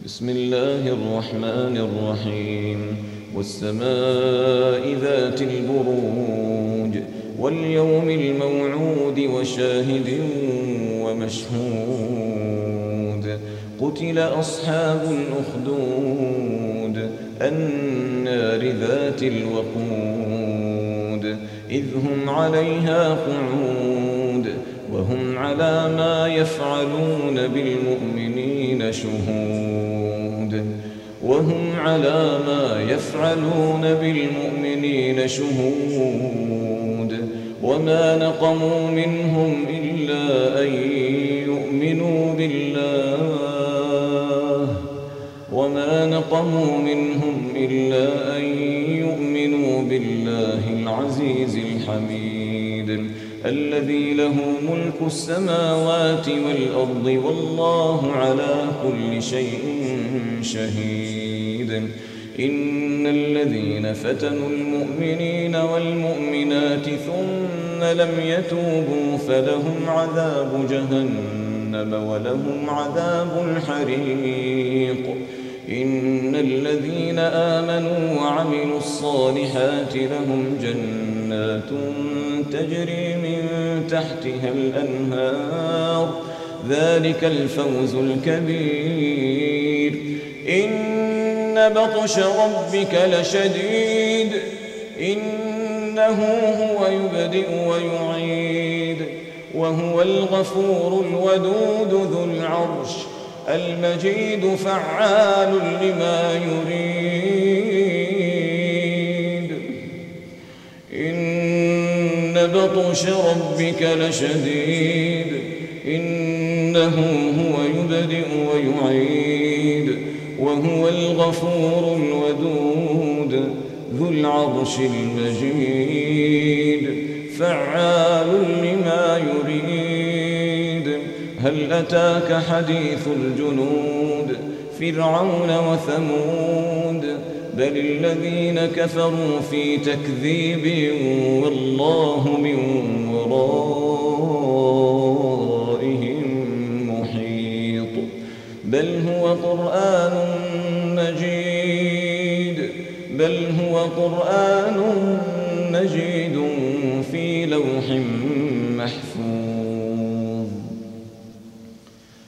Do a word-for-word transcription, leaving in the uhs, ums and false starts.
بسم الله الرحمن الرحيم والسماء ذات البروج واليوم الموعود وشاهد ومشهود قتل أصحاب الأخدود النار ذات الوقود إذ هم عليها قعود وهم على ما يفعلون بالمؤمنين شهود وهم على ما يفعلون بالمؤمنين شهود وما نقموا منهم إلا أن يؤمنوا بالله وما نقموا منهم إلا أن يؤمنوا بالله العزيز الحميد الذي له ملك السماوات والأرض والله على كل شيء شهيد إن الذين فتنوا المؤمنين والمؤمنات ثم لم يتوبوا فلهم عذاب جهنم ولهم عذاب الحريق إن الذين آمنوا وعملوا الصالحات لهم جنات تجري من تحتها الأنهار ذلك الفوز الكبير إن بطش ربك لشديد إنه هو يبدئ ويعيد وهو الغفور الودود ذو العرش المجيد فعال لما يريد إن بطش ربك لشديد إنه هو يبدئ ويعيد وهو الغفور الودود ذو العرش المجيد فعال لما يريد هل أتاك حديث الجنود فرعون وثمود بل الذين كفروا في تكذيب والله من ورائهم محيط بل هو قرآن مجيد بل هو قرآن مجيد في لوح محفوظ